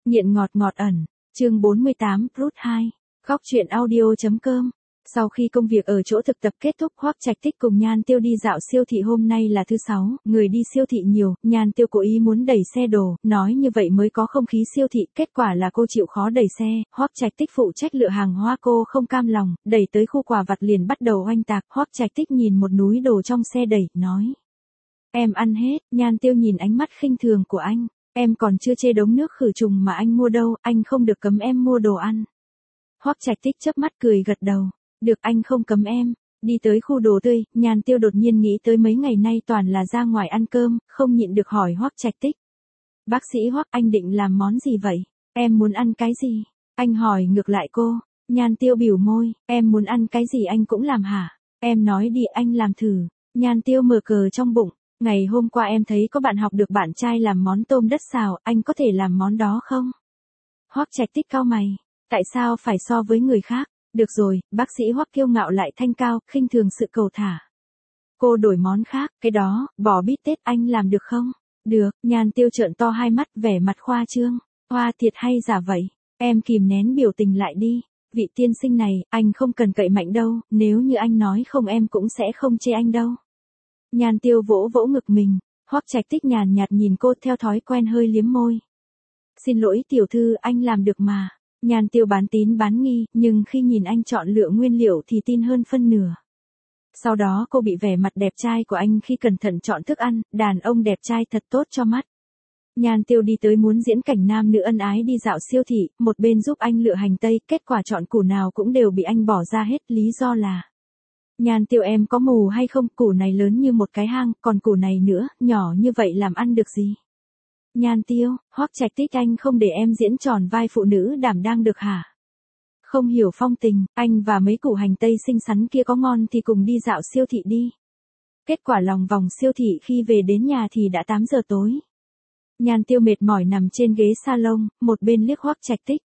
Nghiện ngọt ngọt ẩn, chương 48, Rút 2, Góc truyện audio.com. Sau khi công việc ở chỗ thực tập kết thúc, Hoắc Trạch Tích cùng Nhan Tiêu đi dạo siêu thị. Hôm nay là thứ Sáu, người đi siêu thị nhiều, Nhan Tiêu cố ý muốn đẩy xe đồ, nói như vậy mới có không khí siêu thị, kết quả là cô chịu khó đẩy xe. Hoắc Trạch Tích phụ trách lựa hàng hóa, cô không cam lòng, đẩy tới khu quà vặt liền bắt đầu oanh tạc. Hoắc Trạch Tích nhìn một núi đồ trong xe đẩy, nói: "Em ăn hết." Nhan Tiêu nhìn ánh mắt khinh thường của anh: "Em còn chưa chê đống nước khử trùng mà anh mua đâu, anh không được cấm em mua đồ ăn." Hoắc Trạch Tích chớp mắt cười gật đầu: "Được, anh không cấm em." Đi tới khu đồ tươi, Nhan Tiêu đột nhiên nghĩ tới mấy ngày nay toàn là ra ngoài ăn cơm, không nhịn được hỏi Hoắc Trạch Tích: "Bác sĩ Hoắc, anh định làm món gì vậy? Em muốn ăn cái gì?" Anh hỏi ngược lại cô. Nhan Tiêu bĩu môi: "Em muốn ăn cái gì anh cũng làm hả? Em nói đi, anh làm thử." Nhan Tiêu mở cờ trong bụng: "Ngày hôm qua em thấy có bạn học được bạn trai làm món tôm đất xào, anh có thể làm món đó không?" Hoắc Trạch Tích cau mày: "Tại sao phải so với người khác?" "Được rồi." Bác sĩ Hoắc kiêu ngạo lại thanh cao, khinh thường sự cầu thả. "Cô đổi món khác, cái đó, bò bít tết anh làm được không?" "Được." Nhan Tiêu trợn to hai mắt, vẻ mặt khoa trương: "Hoa thiệt hay giả vậy?" Em kìm nén biểu tình lại đi. "Vị tiên sinh này, anh không cần cậy mạnh đâu, nếu như anh nói không em cũng sẽ không chê anh đâu." Nhan Tiêu vỗ vỗ ngực mình. Hoắc Trạch Tích nhàn nhạt nhìn cô, theo thói quen hơi liếm môi. "Xin lỗi tiểu thư, anh làm được mà." Nhan Tiêu bán tín bán nghi, nhưng khi nhìn anh chọn lựa nguyên liệu thì tin hơn phân nửa. Sau đó cô bị vẻ mặt đẹp trai của anh khi cẩn thận chọn thức ăn, đàn ông đẹp trai thật tốt cho mắt. Nhan Tiêu đi tới muốn diễn cảnh nam nữ ân ái đi dạo siêu thị, một bên giúp anh lựa hành tây, kết quả chọn củ nào cũng đều bị anh bỏ ra hết, lý do là: "Nhan Tiêu em có mù hay không, củ này lớn như một cái hang, còn củ này nữa, nhỏ như vậy làm ăn được gì?" "Nhan Tiêu, Hoắc Trạch Tích anh không để em diễn tròn vai phụ nữ đảm đang được hả? Không hiểu phong tình, anh và mấy củ hành tây xinh xắn kia có ngon thì cùng đi dạo siêu thị đi." Kết quả lòng vòng siêu thị, khi về đến nhà thì đã 8 giờ tối. Nhan Tiêu mệt mỏi nằm trên ghế salon, một bên liếc Hoắc Trạch Tích.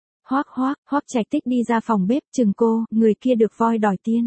Hoắc Trạch Tích đi ra phòng bếp, chừng cô: "Người kia được voi đòi tiên."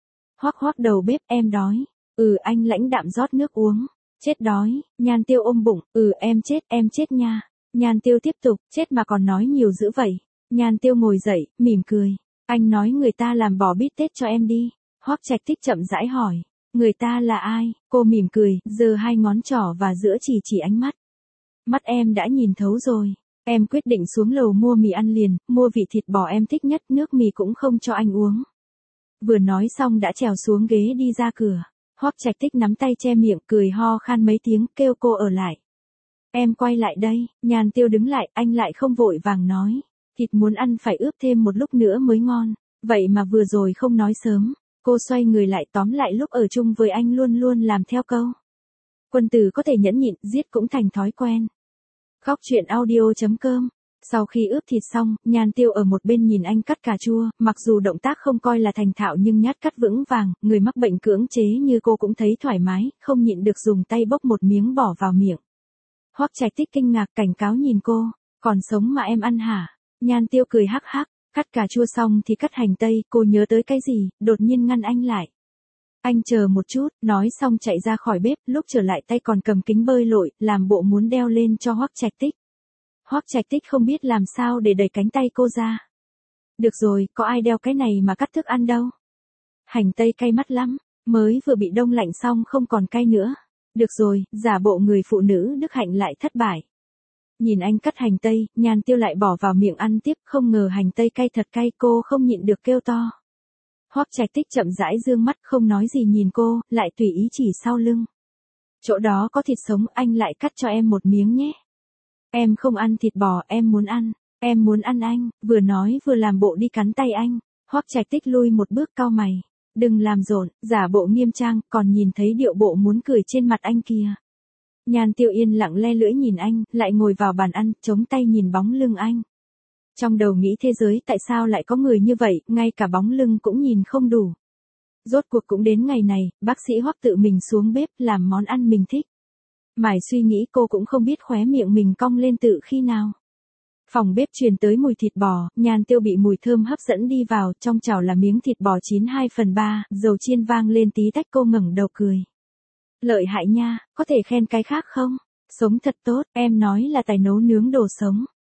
Hoắc đầu bếp: "Em đói." "Ừ." Anh lãnh đạm rót nước uống. "Chết đói." Nhan Tiêu ôm bụng: "Ừ em chết nha." Nhan Tiêu tiếp tục: "Chết mà còn nói nhiều dữ vậy." Nhan Tiêu ngồi dậy, mỉm cười: "Anh nói người ta làm bò bít tết cho em đi." Hoắc Trạch Tích chậm rãi hỏi: "Người ta là ai?" Cô mỉm cười, giơ hai ngón trỏ và giữa chỉ ánh mắt: "Mắt em đã nhìn thấu rồi." Em quyết định xuống lầu mua mì ăn liền, mua vị thịt bò em thích nhất, nước mì cũng không cho anh uống. Vừa nói xong đã trèo xuống ghế đi ra cửa. Hoắc Trạch Tích nắm tay che miệng, cười ho khan mấy tiếng, kêu cô ở lại. "Em quay lại đây." Nhan Tiêu đứng lại, anh lại không vội vàng nói: "Thịt muốn ăn phải ướp thêm một lúc nữa mới ngon. Vậy mà vừa rồi không nói sớm." Cô xoay người lại, tóm lại lúc ở chung với anh luôn luôn làm theo câu: "Quân tử có thể nhẫn nhịn, giết cũng thành thói quen." Góc truyện audio.com. Sau khi ướp thịt xong, Nhan Tiêu ở một bên nhìn anh cắt cà chua, mặc dù động tác không coi là thành thạo nhưng nhát cắt vững vàng, người mắc bệnh cưỡng chế như cô cũng thấy thoải mái, không nhịn được dùng tay bốc một miếng bỏ vào miệng. Hoắc Trạch Tích kinh ngạc cảnh cáo nhìn cô: "Còn sống mà em ăn hả?" Nhan Tiêu cười hắc hắc, cắt cà chua xong thì cắt hành tây, cô nhớ tới cái gì, đột nhiên ngăn anh lại. "Anh chờ một chút." Nói xong chạy ra khỏi bếp, lúc trở lại tay còn cầm kính bơi lội, làm bộ muốn đeo lên cho Hoắc Trạch Tích. Hoắc Trạch Tích không biết làm sao để đẩy cánh tay cô ra. "Được rồi, có ai đeo cái này mà cắt thức ăn đâu. Hành tây cay mắt lắm, mới vừa bị đông lạnh xong không còn cay nữa." "Được rồi." Giả bộ người phụ nữ đức hạnh lại thất bại. Nhìn anh cắt hành tây, Nhan Tiêu lại bỏ vào miệng ăn tiếp, không ngờ hành tây cay thật cay, cô không nhịn được kêu to. Hoắc Trạch Tích chậm rãi dương mắt, không nói gì nhìn cô, lại tùy ý chỉ sau lưng: "Chỗ đó có thịt sống, anh lại cắt cho em một miếng nhé." "Em không ăn thịt bò, em muốn ăn." "Em muốn ăn anh." Vừa nói vừa làm bộ đi cắn tay anh. Hoắc Trạch Tích lui một bước, cau mày: "Đừng làm rộn." Giả bộ nghiêm trang, còn nhìn thấy điệu bộ muốn cười trên mặt anh kìa. Nhan Tiêu yên lặng le lưỡi nhìn anh, lại ngồi vào bàn ăn, chống tay nhìn bóng lưng anh. Trong đầu nghĩ thế giới tại sao lại có người như vậy, ngay cả bóng lưng cũng nhìn không đủ. Rốt cuộc cũng đến ngày này, bác sĩ Hoắc tự mình xuống bếp làm món ăn mình thích. Mải suy nghĩ cô cũng không biết khóe miệng mình cong lên tự khi nào. Phòng bếp truyền tới mùi thịt bò, Nhan Tiêu bị mùi thơm hấp dẫn đi vào, trong chảo là miếng thịt bò chín 2/3, dầu chiên vang lên tí tách, cô ngẩng đầu cười: "Lợi hại nha, có thể khen cái khác không? Sống thật tốt." Em nói là tài nấu nướng đồ sống.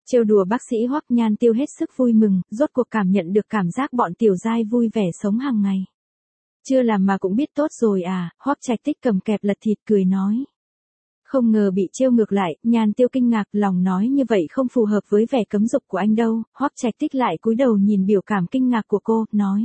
Trêu đùa bác sĩ Hoắc, Nhan Tiêu hết sức vui mừng, rốt cuộc cảm nhận được cảm giác bọn tiểu giai vui vẻ sống hàng ngày. Chưa làm mà cũng biết tốt rồi à, Hoắc Trạch Tích cầm kẹp lật thịt cười nói. Không ngờ bị trêu ngược lại, Nhan Tiêu kinh ngạc, lòng nói như vậy không phù hợp với vẻ cấm dục của anh đâu. Hoắc Trạch Tích lại cúi đầu nhìn biểu cảm kinh ngạc của cô, nói.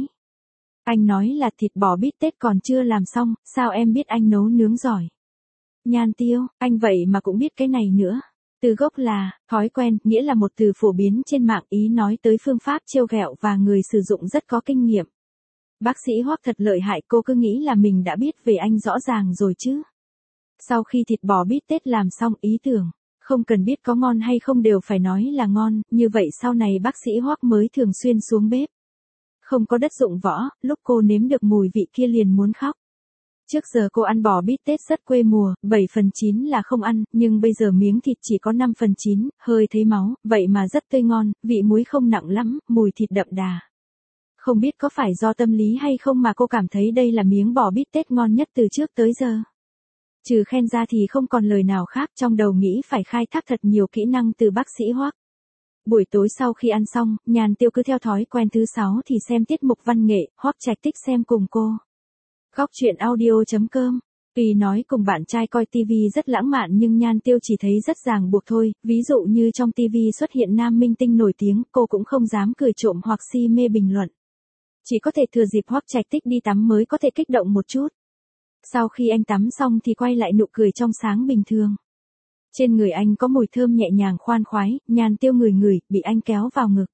Anh nói là thịt bò bít tết còn chưa làm xong, sao em biết anh nấu nướng giỏi? Nhan Tiêu, anh vậy mà cũng biết cái này nữa. Từ gốc là, thói quen, nghĩa là một từ phổ biến trên mạng, ý nói tới phương pháp trêu ghẹo và người sử dụng rất có kinh nghiệm. Bác sĩ Hoắc thật lợi hại, cô cứ nghĩ là mình đã biết về anh rõ ràng rồi chứ. Sau khi thịt bò bít tết làm xong, ý tưởng, không cần biết có ngon hay không đều phải nói là ngon, như vậy sau này bác sĩ Hoắc mới thường xuyên xuống bếp. Không có đất dụng võ, lúc cô nếm được mùi vị kia liền muốn khóc. Trước giờ cô ăn bò bít tết rất quê mùa, 7/9 là không ăn, nhưng bây giờ miếng thịt chỉ có 5/9, hơi thấy máu, vậy mà rất tươi ngon, vị muối không nặng lắm, mùi thịt đậm đà. Không biết có phải do tâm lý hay không mà cô cảm thấy đây là miếng bò bít tết ngon nhất từ trước tới giờ. Trừ khen ra thì không còn lời nào khác, trong đầu nghĩ phải khai thác thật nhiều kỹ năng từ bác sĩ Hoắc. Buổi tối sau khi ăn xong, Nhan Tiêu cứ theo thói quen thứ 6 thì xem tiết mục văn nghệ, Hoắc Trạch Tích xem cùng cô. Góc truyện audio.com. Tuy nói cùng bạn trai coi TV rất lãng mạn nhưng Nhan Tiêu chỉ thấy rất ràng buộc thôi, ví dụ như trong TV xuất hiện nam minh tinh nổi tiếng, cô cũng không dám cười trộm hoặc si mê bình luận. Chỉ có thể thừa dịp Hoắc Trạch Tích đi tắm mới có thể kích động một chút. Sau khi anh tắm xong thì quay lại nụ cười trong sáng bình thường. Trên người anh có mùi thơm nhẹ nhàng khoan khoái, Nhan Tiêu ngửi ngửi, bị anh kéo vào ngực.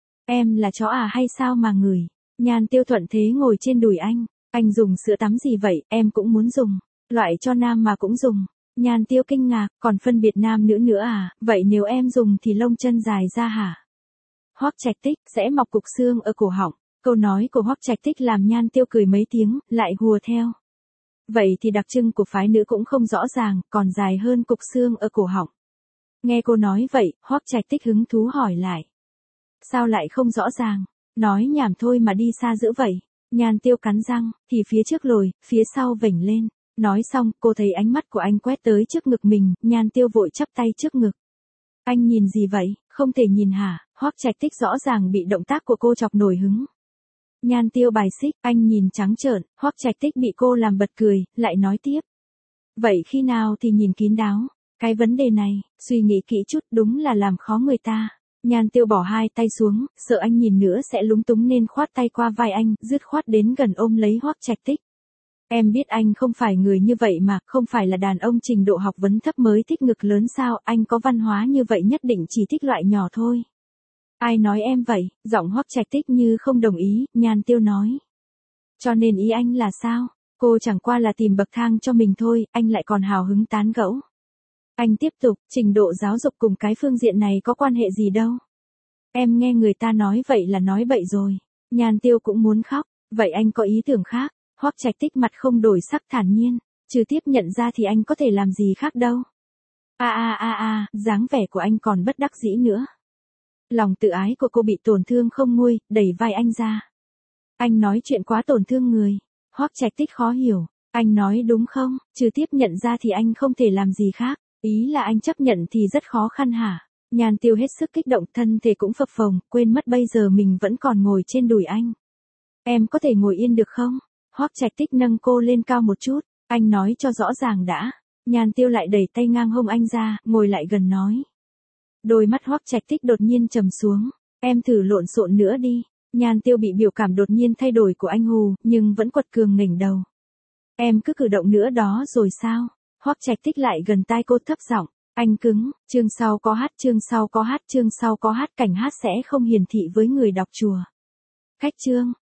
Em là chó à hay sao mà ngửi? Nhan Tiêu thuận thế ngồi trên đùi anh. Anh dùng sữa tắm gì vậy, em cũng muốn dùng. Loại cho nam mà cũng dùng. Nhan Tiêu kinh ngạc, còn phân biệt nam nữ nữa à, vậy nếu em dùng thì lông chân dài ra hả? Hoắc Trạch Tích, sẽ mọc cục xương ở cổ họng. Câu nói của Hoắc Trạch Tích làm Nhan Tiêu cười mấy tiếng, lại hùa theo. Vậy thì đặc trưng của phái nữ cũng không rõ ràng, còn dài hơn cục xương ở cổ họng. Nghe cô nói vậy, Hoắc Trạch Tích hứng thú hỏi lại. Sao lại không rõ ràng? Nói nhảm thôi mà đi xa dữ vậy. Nhan Tiêu cắn răng, thì phía trước lồi, phía sau vểnh lên. Nói xong, cô thấy ánh mắt của anh quét tới trước ngực mình, Nhan Tiêu vội chắp tay trước ngực. Anh nhìn gì vậy, không thể nhìn hả? Hoắc Trạch Tích rõ ràng bị động tác của cô chọc nổi hứng. Nhan Tiêu bài xích, anh nhìn trắng trợn, Hoắc Trạch Tích bị cô làm bật cười, lại nói tiếp. Vậy khi nào thì nhìn kín đáo? Cái vấn đề này, suy nghĩ kỹ chút đúng là làm khó người ta. Nhan Tiêu bỏ hai tay xuống, sợ anh nhìn nữa sẽ lúng túng nên khoát tay qua vai anh, dứt khoát đến gần ôm lấy Hoắc Trạch Tích. Em biết anh không phải người như vậy mà, không phải là đàn ông trình độ học vấn thấp mới thích ngực lớn sao, anh có văn hóa như vậy nhất định chỉ thích loại nhỏ thôi. Ai nói em vậy? Giọng Hoắc Trạch Tích như không đồng ý, Nhan Tiêu nói. Cho nên ý anh là sao? Cô chẳng qua là tìm bậc thang cho mình thôi, anh lại còn hào hứng tán gẫu. Anh tiếp tục, trình độ giáo dục cùng cái phương diện này có quan hệ gì đâu. Em nghe người ta nói vậy là nói bậy rồi. Nhan Tiêu cũng muốn khóc, vậy anh có ý tưởng khác? Hoắc Trạch Tích mặt không đổi sắc thản nhiên, trừ tiếp nhận ra thì anh có thể làm gì khác đâu. Dáng vẻ của anh còn bất đắc dĩ nữa. Lòng tự ái của cô bị tổn thương không nguôi, đẩy vai anh ra. Anh nói chuyện quá tổn thương người. Hoắc Trạch Tích khó hiểu, anh nói đúng không, trừ tiếp nhận ra thì anh không thể làm gì khác. Ý là anh chấp nhận thì rất khó khăn hả? Nhan Tiêu hết sức kích động, thân thể cũng phập phồng, quên mất bây giờ mình vẫn còn ngồi trên đùi anh. Em có thể ngồi yên được không? Hoắc Trạch Tích nâng cô lên cao một chút, anh nói cho rõ ràng đã. Nhan Tiêu lại đẩy tay ngang hông anh ra, ngồi lại gần nói. Đôi mắt Hoắc Trạch Tích đột nhiên trầm xuống, em thử lộn xộn nữa đi. Nhan Tiêu bị biểu cảm đột nhiên thay đổi của anh hù, nhưng vẫn quật cường nghỉnh đầu. Em cứ cử động nữa đó rồi sao? Hoắc Trạch Tích lại gần tai cô thấp giọng, anh cứng, chương sau có hát, chương sau có hát, chương sau có hát, cảnh hát sẽ không hiển thị với người đọc chùa. Cách chương